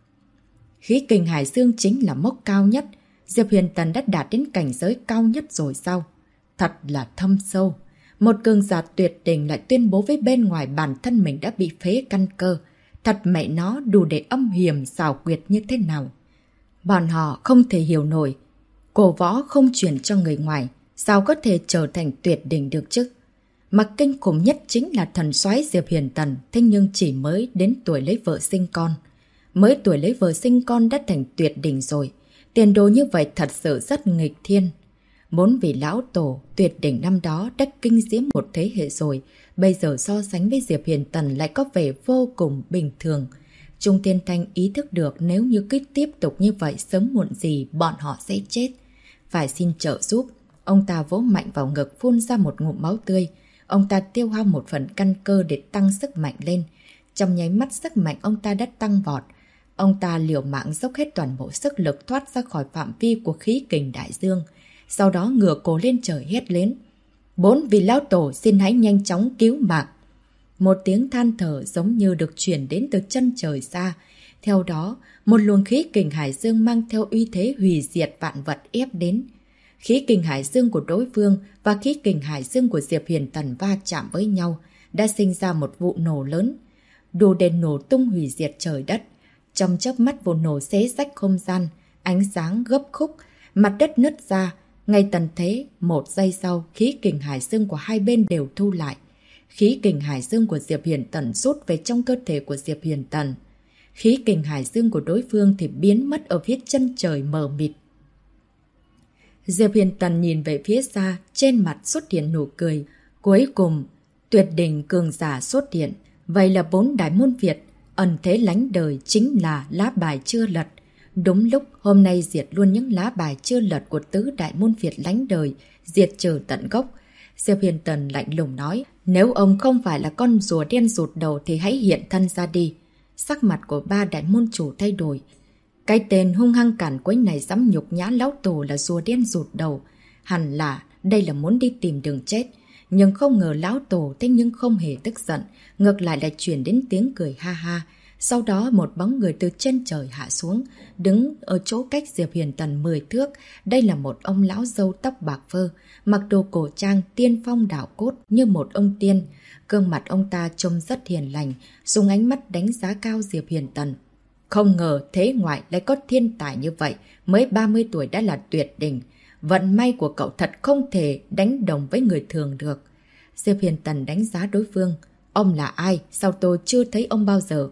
Khí kình Hải Dương chính là mốc cao nhất. Diệp Huyền Tần đã đạt đến cảnh giới cao nhất rồi sao? Thật là thâm sâu. Một cường giả tuyệt đỉnh lại tuyên bố với bên ngoài bản thân mình đã bị phế căn cơ. Thật mẹ nó đủ để âm hiểm xảo quyệt như thế nào. Bọn họ không thể hiểu nổi. Cổ võ không truyền cho người ngoài, sao có thể trở thành tuyệt đỉnh được chứ? Mà kinh khủng nhất chính là thần soái Diệp Huyền Tần, thế nhưng chỉ mới đến tuổi lấy vợ sinh con. Mới tuổi lấy vợ sinh con đã thành tuyệt đỉnh rồi. Tiền đồ như vậy thật sự rất nghịch thiên. 4 vị lão tổ tuyệt đỉnh năm đó đã kinh diễm một thế hệ rồi, bây giờ so sánh với Diệp Huyền Tần lại có vẻ vô cùng bình thường. Trung Tiên Thanh ý thức được nếu như cứ tiếp tục như vậy sớm muộn gì bọn họ sẽ chết. Phải xin trợ giúp. Ông ta vỗ mạnh vào ngực phun ra một ngụm máu tươi. Ông ta tiêu hao một phần căn cơ để tăng sức mạnh lên. Trong nháy mắt sức mạnh ông ta đã tăng vọt. Ông ta liều mạng dốc hết toàn bộ sức lực thoát ra khỏi phạm vi của khí kình đại dương. Sau đó ngửa cổ lên trời hét lên. 4 vị lão tổ xin hãy nhanh chóng cứu mạng. Một tiếng than thở giống như được chuyển đến từ chân trời xa. Theo đó, một luồng khí kình hải dương mang theo uy thế hủy diệt vạn vật ép đến. Khí kình hải dương của đối phương và khí kình hải dương của Diệp Huyền Tần va chạm với nhau, đã sinh ra một vụ nổ lớn, đủ để nổ tung hủy diệt trời đất. Trong chớp mắt vụ nổ xé rách không gian, ánh sáng gấp khúc, mặt đất nứt ra. Ngay tần thế, 1 giây sau, khí kình hải dương của hai bên đều thu lại. Khí kình hải dương của Diệp Huyền Tần rút về trong cơ thể của Diệp Huyền Tần. Khí kình hải dương của đối phương thì biến mất ở phía chân trời mờ mịt. Diệp Huyền Tần nhìn về phía xa, trên mặt xuất hiện nụ cười. Cuối cùng, tuyệt đỉnh cường giả xuất hiện. Vậy là 4 đại môn Việt, ẩn thế lánh đời chính là lá bài chưa lật. Đúng lúc hôm nay diệt luôn những lá bài chưa lật của tứ đại môn Việt lánh đời, diệt trừ tận gốc. Diệp Huyền Tần lạnh lùng nói, nếu ông không phải là con rùa đen rụt đầu thì hãy hiện thân ra đi. Sắc mặt của 3 đại môn chủ thay đổi. Cái tên hung hăng cản quấy này dám nhục nhã lão tổ là rùa đen rụt đầu. Hẳn là đây là muốn đi tìm đường chết. Nhưng không ngờ lão tổ thế nhưng không hề tức giận, ngược lại lại chuyển đến tiếng cười ha ha. Sau đó một bóng người từ trên trời hạ xuống, đứng ở chỗ cách Diệp Huyền Tần 10 thước. Đây là một ông lão râu tóc bạc phơ, mặc đồ cổ trang tiên phong đạo cốt như một ông tiên. Gương mặt ông ta trông rất hiền lành, dùng ánh mắt đánh giá cao Diệp Huyền Tần. Không ngờ thế ngoại lại có thiên tài như vậy, mới 30 tuổi đã là tuyệt đỉnh. Vận may của cậu thật không thể đánh đồng với người thường được. Diệp Huyền Tần đánh giá đối phương. Ông là ai? Sao tôi chưa thấy ông bao giờ?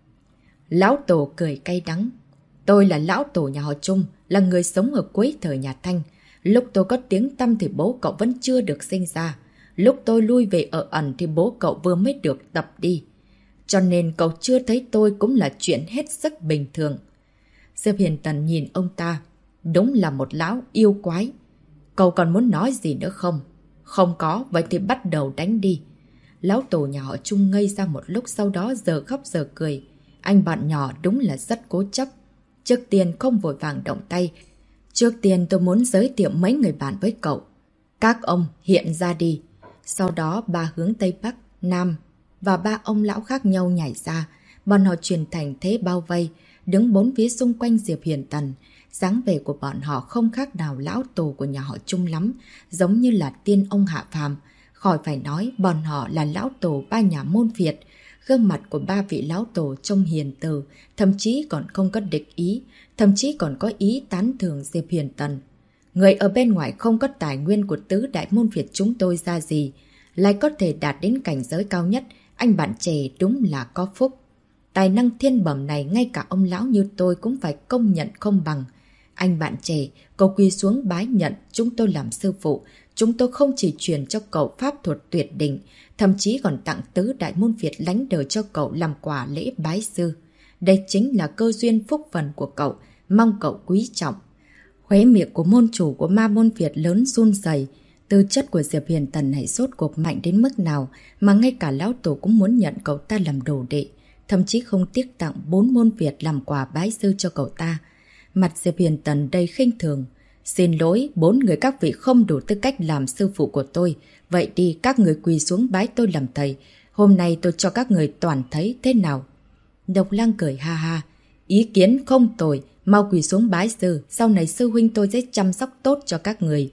Lão Tổ cười cay đắng. Tôi là lão tổ nhà họ Trung, là người sống ở cuối thời nhà Thanh. Lúc tôi có tiếng tăm thì bố cậu vẫn chưa được sinh ra. Lúc tôi lui về ở ẩn thì bố cậu vừa mới được tập đi. Cho nên cậu chưa thấy tôi cũng là chuyện hết sức bình thường. Diệp Huyền Tần nhìn ông ta. Đúng là một lão yêu quái. Cậu còn muốn nói gì nữa không? Không có, vậy thì bắt đầu đánh đi. Lão tổ nhà họ Trung ngây ra một lúc, sau đó giờ khóc giờ cười. Anh bạn nhỏ đúng là rất cố chấp. Trước tiên không vội vàng động tay. Trước tiên tôi muốn giới thiệu mấy người bạn với cậu. Các ông hiện ra đi. Sau đó ba hướng Tây Bắc, Nam và ba ông lão khác nhau nhảy ra. Bọn họ chuyển thành thế bao vây, đứng bốn phía xung quanh Diệp Huyền Tần. Dáng vẻ của bọn họ không khác nào lão tổ của nhà họ Trung lắm, giống như là tiên ông hạ phàm. Khỏi phải nói, bọn họ là lão tổ ba nhà môn Việt. Gương mặt của ba vị lão tổ trông hiền từ, thậm chí còn không có địch ý, thậm chí còn có ý tán thưởng Diệp Huyền Tần. Người ở bên ngoài không có tài nguyên của tứ đại môn Việt chúng tôi ra gì, lại có thể đạt đến cảnh giới cao nhất, anh bạn trẻ đúng là có phúc. Tài năng thiên bẩm này ngay cả ông lão như tôi cũng phải công nhận không bằng. Anh bạn trẻ, cậu quỳ xuống bái nhận chúng tôi làm sư phụ. Chúng tôi không chỉ truyền cho cậu pháp thuật tuyệt đỉnh, thậm chí còn tặng tứ đại môn Việt lánh đời cho cậu làm quà lễ bái sư. Đây chính là cơ duyên phúc phần của cậu, mong cậu quý trọng. Khóe miệng của môn chủ của ma môn Việt lớn run rẩy. Tư chất của Diệp Huyền Tần này sốt cuộc mạnh đến mức nào mà ngay cả lão tổ cũng muốn nhận cậu ta làm đồ đệ, thậm chí không tiếc tặng 4 môn Việt làm quà bái sư cho cậu ta. Mặt Diệp Huyền Tần đầy khinh thường. Xin lỗi, 4 người các vị không đủ tư cách làm sư phụ của tôi. Vậy đi, các người quỳ xuống bái tôi làm thầy. Hôm nay tôi cho các người toàn thấy thế nào? Độc Lang cười ha ha. Ý kiến không tồi, mau quỳ xuống bái sư. Sau này sư huynh tôi sẽ chăm sóc tốt cho các người.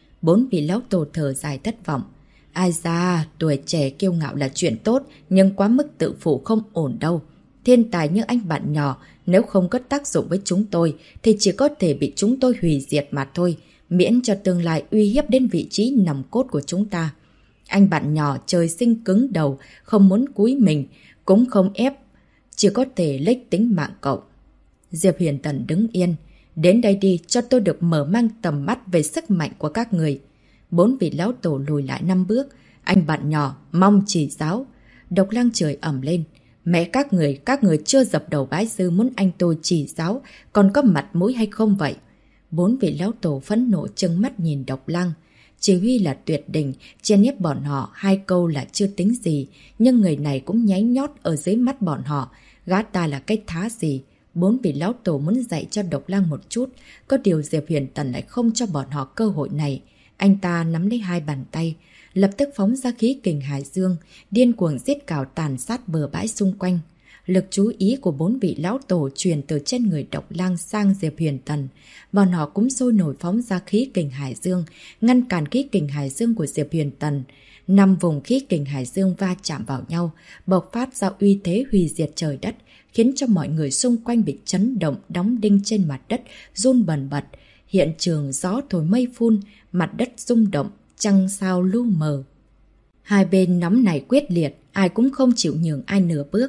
4 vị lão tổ thở dài thất vọng. Ai da, tuổi trẻ kiêu ngạo là chuyện tốt, nhưng quá mức tự phụ không ổn đâu. Thiên tài như anh bạn nhỏ, nếu không có tác dụng với chúng tôi, thì chỉ có thể bị chúng tôi hủy diệt mà thôi, miễn cho tương lai uy hiếp đến vị trí nòng cốt của chúng ta. Anh bạn nhỏ trời sinh cứng đầu, không muốn cúi mình, cũng không ép, chỉ có thể lếch tính mạng cậu. Diệp Huyền Tần đứng yên. Đến đây đi, cho tôi được mở mang tầm mắt về sức mạnh của các người. 4 vị lão tổ lùi lại 5 bước. Anh bạn nhỏ, mong chỉ giáo. Độc Lang trời ẩm lên. Mẹ các người chưa dập đầu bái sư muốn anh tôi chỉ giáo, còn có mặt mũi hay không vậy? 4 vị lão tổ phẫn nộ trừng mắt nhìn Độc Lang. Chỉ huy là tuyệt đỉnh, chen ép bọn họ 2 câu là chưa tính gì, nhưng người này cũng nháy nhót ở dưới mắt bọn họ. Gã ta là cái thá gì? 4 vị lão tổ muốn dạy cho Độc Lang một chút, có điều Diệp Huyền Tần lại không cho bọn họ cơ hội này. Anh ta nắm lấy 2 bàn tay, lập tức phóng ra khí kình hải dương, điên cuồng giết cào tàn sát bờ bãi xung quanh. Lực chú ý của 4 vị lão tổ truyền từ trên người Độc Lang sang Diệp Huyền Tần. Bọn họ cũng sôi nổi phóng ra khí kình hải dương, ngăn cản khí kình hải dương của Diệp Huyền Tần. 5 vùng khí kình hải dương va chạm vào nhau, bộc phát ra uy thế hủy diệt trời đất, khiến cho mọi người xung quanh bị chấn động, đóng đinh trên mặt đất, run bần bật. Hiện trường gió thổi mây phun, mặt đất rung động, trăng sao lu mờ. Hai bên nóng này quyết liệt, ai cũng không chịu nhường ai nửa bước.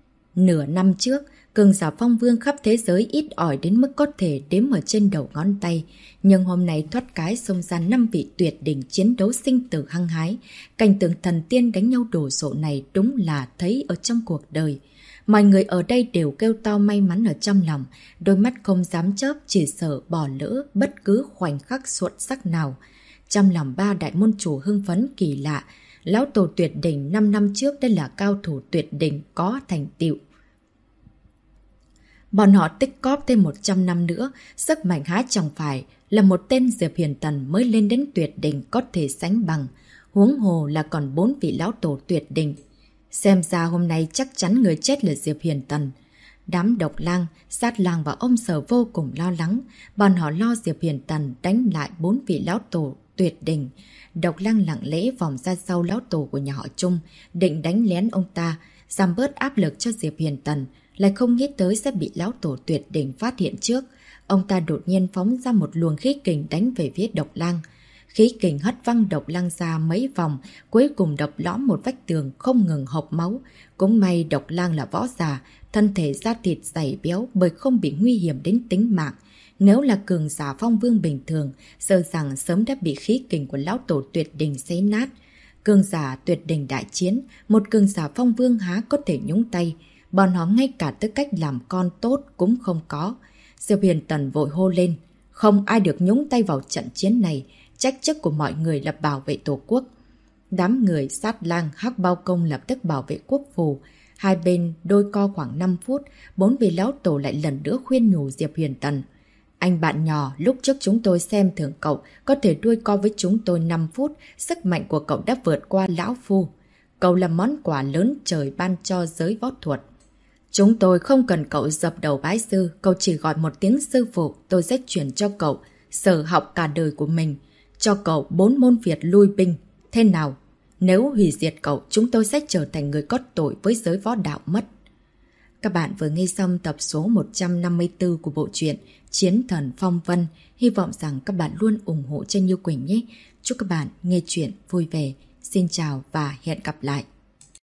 Nửa năm trước, cường giả phong vương khắp thế giới ít ỏi đến mức có thể đếm ở trên đầu ngón tay. Nhưng hôm nay thoát cái xông ra 5 vị tuyệt đỉnh chiến đấu sinh tử hăng hái. Cảnh tượng thần tiên đánh nhau đổ sộ này đúng là thấy ở trong cuộc đời. Mọi người ở đây đều kêu to may mắn ở trong lòng, đôi mắt không dám chớp, chỉ sợ bỏ lỡ bất cứ khoảnh khắc xuất sắc nào. Trong lòng 3 đại môn chủ hưng phấn kỳ lạ, lão tổ tuyệt đỉnh 5 năm trước đây là cao thủ tuyệt đỉnh có thành tựu. Bọn họ tích cóp thêm 100 năm nữa, sức mạnh há chẳng phải là một tên Diệp Huyền Tần mới lên đến tuyệt đỉnh có thể sánh bằng. Huống hồ là còn 4 vị lão tổ tuyệt đỉnh. Xem ra hôm nay chắc chắn người chết là Diệp Huyền Tần. Đám độc lang, sát lang và ông Sở vô cùng lo lắng. Bọn họ lo Diệp Huyền Tần đánh lại 4 vị lão tổ tuyệt đỉnh. Độc lang lặng lẽ vòng ra sau lão tổ của nhà họ Trung, định đánh lén ông ta, giảm bớt áp lực cho Diệp Huyền Tần, lại không nghĩ tới sẽ bị lão tổ tuyệt đỉnh phát hiện trước. Ông ta đột nhiên phóng ra một luồng khí kình đánh về phía độc lang. Khí kình hất văng độc lang ra mấy vòng, cuối cùng đập lõm một vách tường không ngừng hộc máu. Cũng may độc lang là võ giả, thân thể da thịt dày béo bởi không bị nguy hiểm đến tính mạng. Nếu là cường giả phong vương bình thường, sợ rằng sớm đã bị khí kình của lão tổ tuyệt đỉnh xé nát. Cường giả tuyệt đỉnh đại chiến, một cường giả phong vương há có thể nhúng tay. Bọn họ ngay cả tư cách làm con tốt cũng không có. Diệp Huyền Tần vội hô lên. Không ai được nhúng tay vào trận chiến này. Trách chức của mọi người là bảo vệ tổ quốc. Đám người sát lang hắc bao công lập tức bảo vệ quốc phù. Hai bên đôi co khoảng 5 phút, 4 vị lão tổ lại lần nữa khuyên nhủ Diệp Huyền Tần. Anh bạn nhỏ, lúc trước chúng tôi xem thường cậu, có thể đuôi co với chúng tôi 5 phút, sức mạnh của cậu đã vượt qua lão phu. Cậu là món quà lớn trời ban cho giới võ thuật. Chúng tôi không cần cậu dập đầu bái sư, cậu chỉ gọi một tiếng sư phụ, tôi sẽ chuyển cho cậu sở học cả đời của mình, cho cậu 4 môn Việt lui binh. Thế nào? Nếu hủy diệt cậu, chúng tôi sẽ trở thành người có tội với giới võ đạo mất. Các bạn vừa nghe xong tập số 154 của bộ truyện Chiến Thần Phong Vân. Hy vọng rằng các bạn luôn ủng hộ cho Như Quỳnh nhé. Chúc các bạn nghe chuyện vui vẻ. Xin chào và hẹn gặp lại.